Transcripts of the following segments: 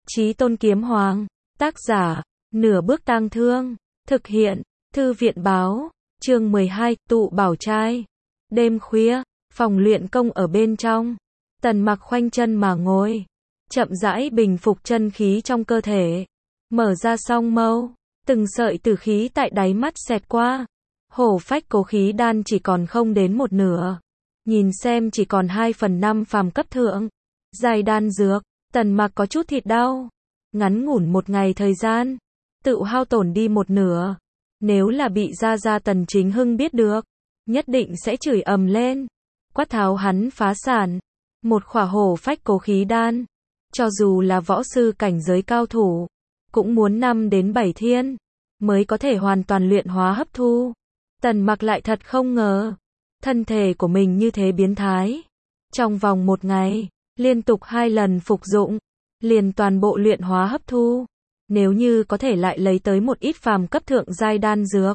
Chí Tôn Kiếm Hoàng, tác giả, Nửa Bước Tang Thương, thực hiện, Thư viện báo, chương 12, tụ bảo trai. Đêm khuya, phòng luyện công ở bên trong, Tần Mặc khoanh chân mà ngồi, chậm rãi bình phục chân khí trong cơ thể, mở ra song mâu, từng sợi tử khí tại đáy mắt xẹt qua. Hổ phách cố khí đan chỉ còn không đến một nửa, nhìn xem chỉ còn 2/5 phàm cấp thượng giai đan dược. Tần Mặc có chút thịt đau, ngắn ngủn một ngày thời gian, tự hao tổn đi một nửa. Nếu là bị gia Tần Chính Hưng biết được, nhất định sẽ chửi ầm lên, quát tháo hắn phá sản. Một khỏa hổ phách cố khí đan, cho dù là võ sư cảnh giới cao thủ, cũng muốn 5 đến 7 thiên mới có thể hoàn toàn luyện hóa hấp thu. Tần Mặc lại thật không ngờ, thân thể của mình như thế biến thái. Trong vòng một ngày, liên tục 2 lần phục dụng, liền toàn bộ luyện hóa hấp thu. Nếu như có thể lại lấy tới một ít phàm cấp thượng giai đan dược,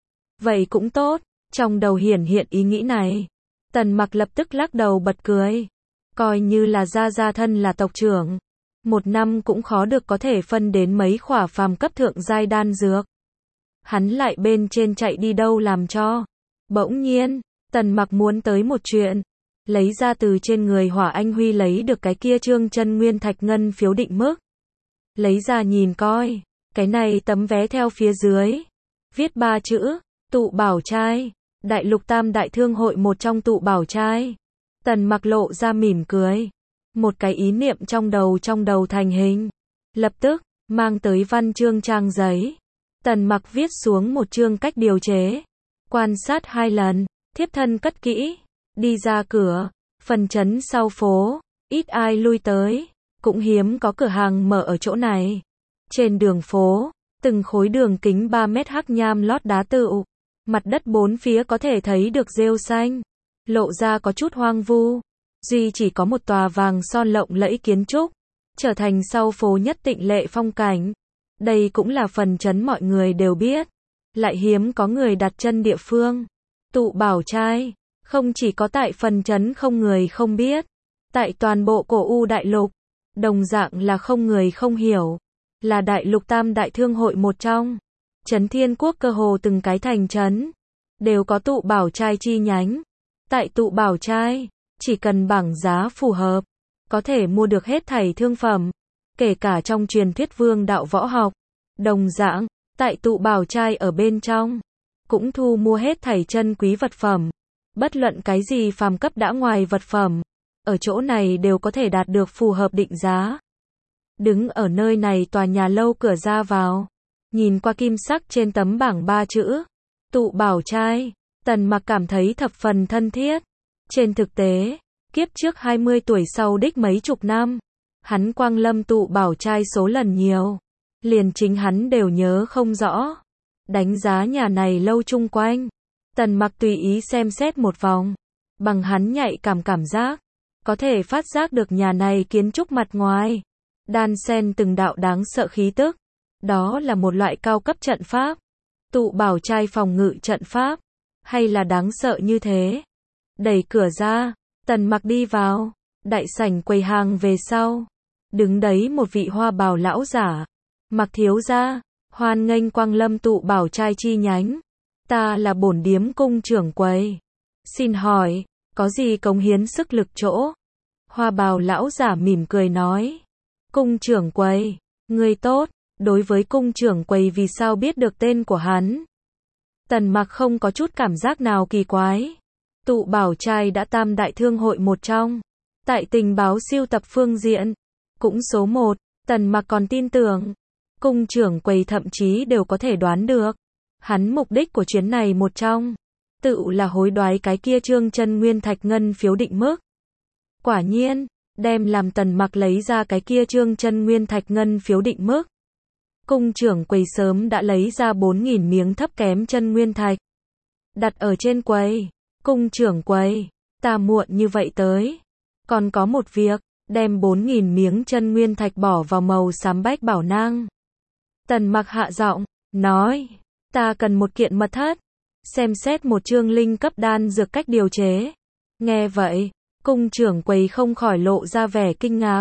vậy cũng tốt. Trong đầu hiển hiện ý nghĩ này, Tần Mặc lập tức lắc đầu bật cười. Coi như là gia thân là tộc trưởng, một năm cũng khó được có thể phân đến mấy khỏa phàm cấp thượng giai đan dược. Hắn lại bên trên chạy đi đâu làm cho. Bỗng nhiên, Tần Mặc muốn tới một chuyện, lấy ra từ trên người Hỏa Anh Huy lấy được cái kia trương chân nguyên thạch ngân phiếu định mức. Lấy ra nhìn coi, cái này tấm vé theo phía dưới, viết 3 chữ, tụ bảo trai, đại lục tam đại thương hội một trong tụ bảo trai. Tần Mặc lộ ra mỉm cười, một cái ý niệm trong đầu thành hình, lập tức, mang tới văn chương trang giấy. Tần Mặc viết xuống một chương cách điều chế, quan sát 2 lần, thiếp thân cất kỹ, đi ra cửa, phần trấn sau phố, ít ai lui tới, cũng hiếm có cửa hàng mở ở chỗ này. Trên đường phố, từng khối đường kính 3 mét hắc nham lót đá tựu, mặt đất bốn phía có thể thấy được rêu xanh, lộ ra có chút hoang vu, duy chỉ có một tòa vàng son lộng lẫy kiến trúc, trở thành sau phố nhất tịnh lệ phong cảnh. Đây cũng là phần trấn mọi người đều biết, lại hiếm có người đặt chân địa phương. Tụ bảo trai, không chỉ có tại phần trấn không người không biết, tại toàn bộ cổ U đại lục, đồng dạng là không người không hiểu, là đại lục tam đại thương hội một trong. Trấn Thiên Quốc cơ hồ từng cái thành trấn đều có tụ bảo trai chi nhánh. Tại tụ bảo trai, chỉ cần bảng giá phù hợp, có thể mua được hết thảy thương phẩm, kể cả trong truyền thuyết vương đạo võ học. Đồng dạng, tại tụ bảo trai ở bên trong, cũng thu mua hết thảy chân quý vật phẩm. Bất luận cái gì phàm cấp đã ngoài vật phẩm, ở chỗ này đều có thể đạt được phù hợp định giá. Đứng ở nơi này tòa nhà lâu cửa ra vào, nhìn qua kim sắc trên tấm bảng 3 chữ, tụ bảo trai, Tần Mặc cảm thấy thập phần thân thiết. Trên thực tế, kiếp trước 20 tuổi sau đích mấy chục năm, hắn quang lâm tụ bảo trai số lần nhiều, liền chính hắn đều nhớ không rõ. Đánh giá nhà này lâu chung quanh, Tần Mặc tùy ý xem xét một vòng, bằng hắn nhạy cảm giác, có thể phát giác được nhà này kiến trúc mặt ngoài đan xen từng đạo đáng sợ khí tức. Đó là một loại cao cấp trận pháp. Tụ bảo trai phòng ngự trận pháp, hay là đáng sợ như thế. Đẩy cửa ra, Tần Mặc đi vào, đại sảnh quầy hàng về sau, đứng đấy một vị hoa bào lão giả. Mặc thiếu gia, hoan nghênh quang lâm tụ bảo trai chi nhánh. Ta là bổn điếm cung trưởng quầy. Xin hỏi, có gì cống hiến sức lực chỗ? Hoa bào lão giả mỉm cười nói. Cung trưởng quầy, người tốt. Đối với cung trưởng quầy vì sao biết được tên của hắn, Tần Mặc không có chút cảm giác nào kỳ quái. Tụ bảo trai đã tam đại thương hội một trong, tại tình báo siêu tập phương diện, cũng số 1, Tần Mặc còn tin tưởng, cung trưởng quầy thậm chí đều có thể đoán được, hắn mục đích của chuyến này một trong, tự là hối đoái cái kia trương chân nguyên thạch ngân phiếu định mức. Quả nhiên, đem làm Tần Mặc lấy ra cái kia trương chân nguyên thạch ngân phiếu định mức. Cung trưởng quầy sớm đã lấy ra 4.000 miếng thấp kém chân nguyên thạch, đặt ở trên quầy. Cung trưởng quầy, ta muộn như vậy tới, còn có một việc, đem 4.000 miếng chân nguyên thạch bỏ vào màu xám bách bảo nang. Tần Mặc hạ giọng, nói, ta cần một kiện mật thất, xem xét một chương linh cấp đan dược cách điều chế. Nghe vậy, cung trưởng quầy không khỏi lộ ra vẻ kinh ngạc.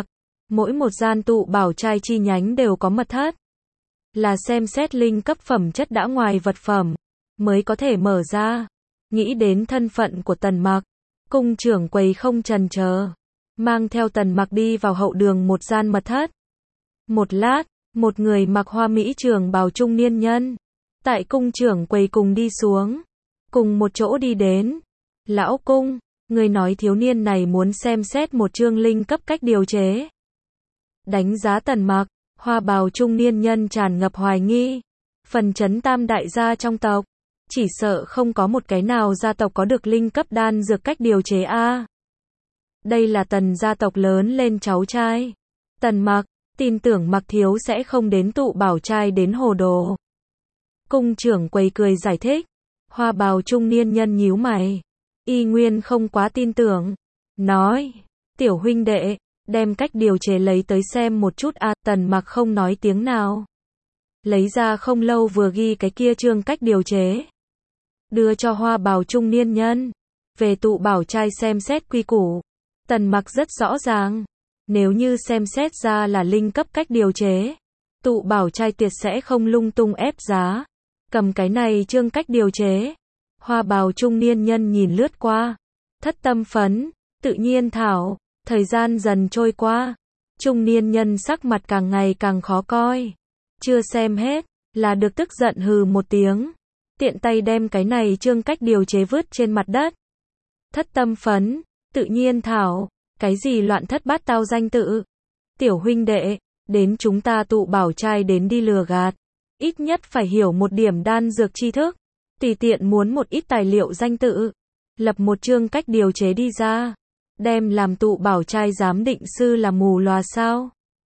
Mỗi một gian tụ bảo trai chi nhánh đều có mật thất. Là xem xét linh cấp phẩm chất đã ngoài vật phẩm, mới có thể mở ra. Nghĩ đến thân phận của Tần Mặc, cung trưởng quầy không chần chờ, mang theo Tần Mặc đi vào hậu đường một gian mật thất. Một lát, một người mặc hoa mỹ trường bào trung niên nhân, tại cung trưởng quầy cùng đi xuống, cùng một chỗ đi đến. Lão cung, người nói thiếu niên này muốn xem xét một chương linh cấp cách điều chế. Đánh giá Tần Mặc, hoa bào trung niên nhân tràn ngập hoài nghi. Phần chấn tam đại gia trong tộc, chỉ sợ không có một cái nào gia tộc có được linh cấp đan dược cách điều chế a. Đây là Tần gia tộc lớn lên cháu trai. Tần Mặc, tin tưởng Mặc thiếu sẽ không đến tụ bảo trai đến hồ đồ. Cung trưởng quầy cười giải thích. Hoa bào trung niên nhân nhíu mày, y nguyên không quá tin tưởng, nói, tiểu huynh đệ, đem cách điều chế lấy tới xem một chút a. Tần Mặc không nói tiếng nào, lấy ra không lâu vừa ghi cái kia chương cách điều chế, đưa cho hoa bào trung niên nhân. Về tụ bảo trai xem xét quy củ, Tần Mặc rất rõ ràng, nếu như xem xét ra là linh cấp cách điều chế, tụ bảo trai tuyệt sẽ không lung tung ép giá. Cầm cái này chương cách điều chế. Hoa bào trung niên nhân nhìn lướt qua, thất tâm phấn, tự nhiên thảo. Thời gian dần trôi qua, trung niên nhân sắc mặt càng ngày càng khó coi. Chưa xem hết, là được tức giận hừ một tiếng, tiện tay đem cái này chương cách điều chế vứt trên mặt đất. Thất tâm phấn, tự nhiên thảo, cái gì loạn thất bát tao danh tự. Tiểu huynh đệ, đến chúng ta tụ bảo trai đến đi lừa gạt. Ít nhất phải hiểu một điểm đan dược tri thức, tùy tiện muốn một ít tài liệu danh tự, lập một chương cách điều chế đi ra, đem làm tụ bảo trai giám định sư là mù lòa sao.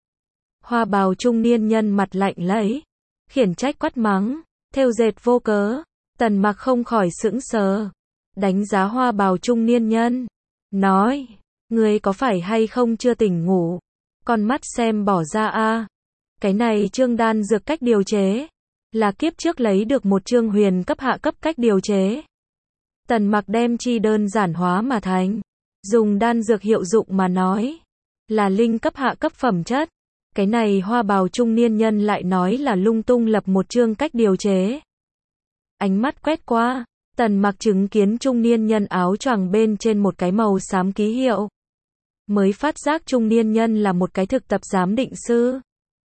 Hoa bào trung niên nhân mặt lạnh lẫy, khiển trách quát mắng, thêu dệt vô cớ. Tần Mặc không khỏi sững sờ, đánh giá hoa bào trung niên nhân, nói, ngươi có phải hay không chưa tỉnh ngủ, con mắt xem bỏ ra a. Cái này chương đan dược cách điều chế, là kiếp trước lấy được một chương huyền cấp hạ cấp cách điều chế. Tần Mặc đem chi đơn giản hóa mà thành, dùng đan dược hiệu dụng mà nói, là linh cấp hạ cấp phẩm chất. Cái này hoa bào trung niên nhân lại nói là lung tung lập một chương cách điều chế. Ánh mắt quét qua, Tần Mặc chứng kiến trung niên nhân áo choàng bên trên một cái màu xám ký hiệu. Mới phát giác trung niên nhân là một cái thực tập giám định sư.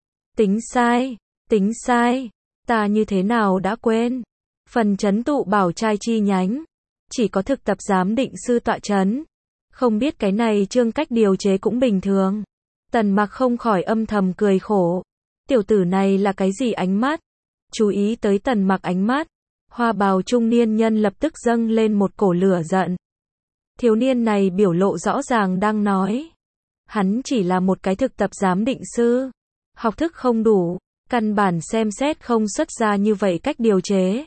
Tính sai, ta như thế nào đã quên. Phần chấn tụ bảo trai chi nhánh, chỉ có thực tập giám định sư tọa chấn. Không biết cái này chương cách điều chế cũng bình thường. Tần Mặc không khỏi âm thầm cười khổ. Tiểu tử này là cái gì ánh mắt? Chú ý tới Tần Mặc ánh mắt, hoa bào trung niên nhân lập tức dâng lên một cổ lửa giận. Thiếu niên này biểu lộ rõ ràng đang nói, hắn chỉ là một cái thực tập giám định sư, học thức không đủ, căn bản xem xét không xuất ra như vậy cách điều chế.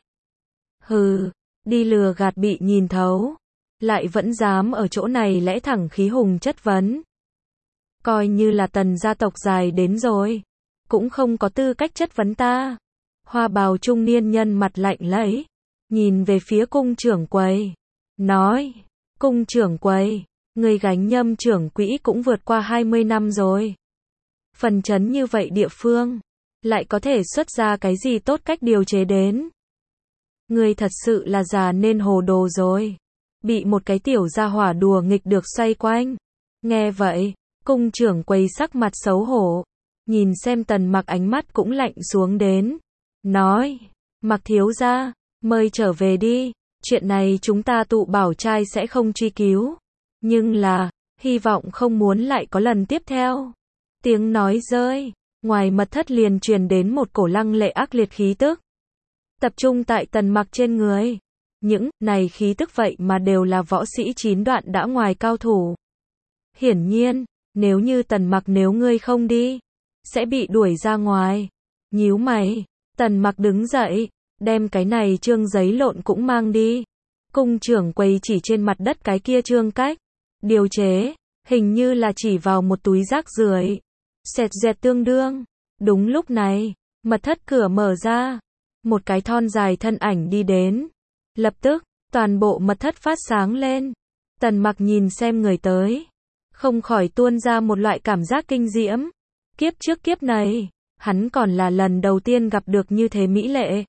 Hừ, đi lừa gạt bị nhìn thấu, lại vẫn dám ở chỗ này lẽ thẳng khí hùng chất vấn. Coi như là Tần gia tộc dài đến rồi, cũng không có tư cách chất vấn ta. Hoa bào trung niên nhân mặt lạnh lẫy, nhìn về phía cung trưởng quầy, nói, cung trưởng quầy, người gánh nhâm trưởng quỹ cũng vượt qua 20 năm rồi. Phần chấn như vậy địa phương, lại có thể xuất ra cái gì tốt cách điều chế đến. Người thật sự là già nên hồ đồ rồi. Bị một cái tiểu gia hỏa đùa nghịch được xoay quanh. Nghe vậy, cung trưởng quầy sắc mặt xấu hổ, nhìn xem Tần Mặc ánh mắt cũng lạnh xuống đến, nói, Mặc thiếu gia, mời trở về đi, chuyện này chúng ta tụ bảo trai sẽ không truy cứu, nhưng là, hy vọng không muốn lại có lần tiếp theo. Tiếng nói rơi, ngoài mật thất liền truyền đến một cổ lăng lệ ác liệt khí tức, tập trung tại Tần Mặc trên người. Những này khí tức vậy mà đều là võ sĩ 9 đoạn đã ngoài cao thủ. Hiển nhiên, nếu như Tần Mặc nếu ngươi không đi, sẽ bị đuổi ra ngoài. Nhíu mày, Tần Mặc đứng dậy, đem cái này chương giấy lộn cũng mang đi. Cung trưởng quầy chỉ trên mặt đất cái kia chương cách điều chế, hình như là chỉ vào một túi rác rưởi. Xẹt dẹt tương đương. Đúng lúc này, mật thất cửa mở ra, một cái thon dài thân ảnh đi đến. Lập tức, toàn bộ mật thất phát sáng lên. Tần Mặc nhìn xem người tới, không khỏi tuôn ra một loại cảm giác kinh diễm. Kiếp trước kiếp này, hắn còn là lần đầu tiên gặp được như thế mỹ lệ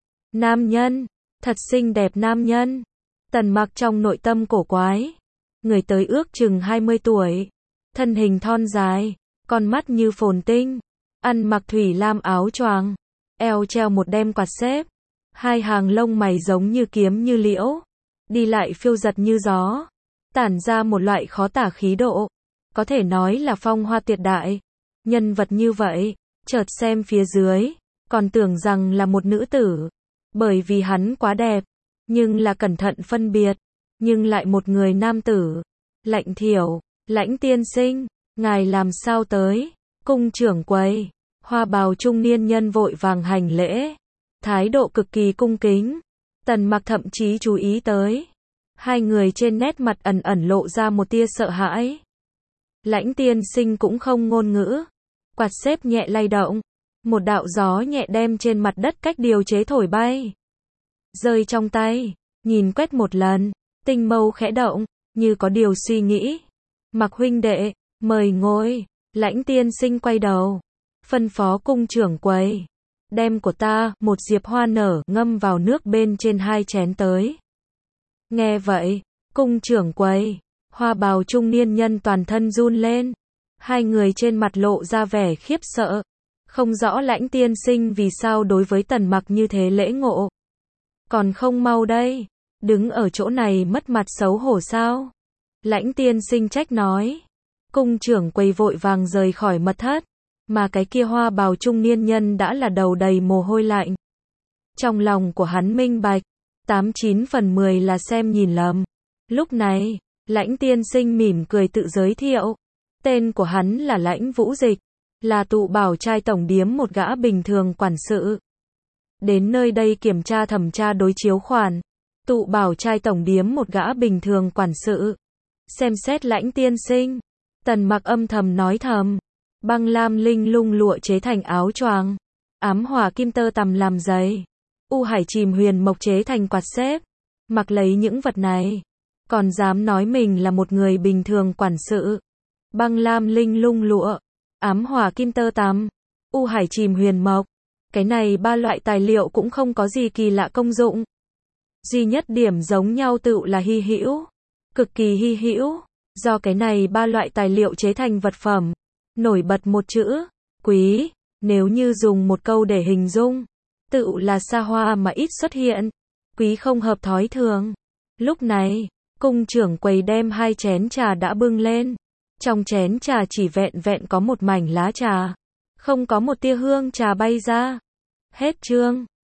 nam nhân, thật xinh đẹp nam nhân. Tần Mặc trong nội tâm cổ quái, người tới ước chừng 20 tuổi, thân hình thon dài, con mắt như phồn tinh, ăn mặc thủy lam áo choàng, eo treo một đem quạt xếp, hai hàng lông mày giống như kiếm như liễu, đi lại phiêu giật như gió, tản ra một loại khó tả khí độ, có thể nói là phong hoa tuyệt đại. Nhân vật như vậy, chợt xem phía dưới, còn tưởng rằng là một nữ tử, bởi vì hắn quá đẹp, nhưng là cẩn thận phân biệt, nhưng lại một người nam tử. Lạnh Thiểu, Lãnh tiên sinh, ngài làm sao tới? Cung trưởng quầy, hoa bào trung niên nhân vội vàng hành lễ, thái độ cực kỳ cung kính. Tần Mặc thậm chí chú ý tới, hai người trên nét mặt ẩn ẩn lộ ra một tia sợ hãi. Lãnh tiên sinh cũng không ngôn ngữ, quạt xếp nhẹ lay động, một đạo gió nhẹ đem trên mặt đất cách điều chế thổi bay, rơi trong tay, nhìn quét một lần, tinh mâu khẽ động, như có điều suy nghĩ. Mặc huynh đệ, mời ngồi. Lãnh tiên sinh quay đầu, phân phó cung trưởng quầy, đem của ta một diệp hoa nở ngâm vào nước bên trên 2 chén tới. Nghe vậy, cung trưởng quầy, hoa bào trung niên nhân toàn thân run lên, hai người trên mặt lộ ra vẻ khiếp sợ, không rõ Lãnh tiên sinh vì sao đối với Tần Mặc như thế lễ ngộ. Còn không mau đây, đứng ở chỗ này mất mặt xấu hổ sao? Lãnh tiên sinh trách nói. Cung trưởng quầy vội vàng rời khỏi mật thất, mà cái kia hoa bào trung niên nhân đã là đầu đầy mồ hôi lạnh. Trong lòng của hắn minh bạch, 89 phần 10 là xem nhìn lầm. Lúc này, Lãnh tiên sinh mỉm cười tự giới thiệu, tên của hắn là Lãnh Vũ Dịch, là Tụ Bảo trai tổng điếm một gã bình thường quản sự. Đến nơi đây kiểm tra thẩm tra đối chiếu khoản. Tụ Bảo trai tổng điếm một gã bình thường quản sự. Xem xét Lãnh tiên sinh, Tần Mặc âm thầm nói thầm, băng lam linh lung lụa chế thành áo choàng, ám hỏa kim tơ tằm làm giày, u hải chìm huyền mộc chế thành quạt xếp, mặc lấy những vật này, còn dám nói mình là một người bình thường quản sự. Băng lam linh lung lụa, ám hỏa kim tơ tằm, u hải chìm huyền mộc, cái này 3 loại tài liệu cũng không có gì kỳ lạ công dụng. Duy nhất điểm giống nhau tựu là hy hữu, cực kỳ hy hữu. Do cái này 3 loại tài liệu chế thành vật phẩm, nổi bật một chữ, quý, nếu như dùng một câu để hình dung, tựu là xa hoa mà ít xuất hiện, quý không hợp thói thường. Lúc này, cung trưởng quầy đem 2 chén trà đã bưng lên, trong chén trà chỉ vẹn vẹn có một mảnh lá trà, không có một tia hương trà bay ra. Hết chương.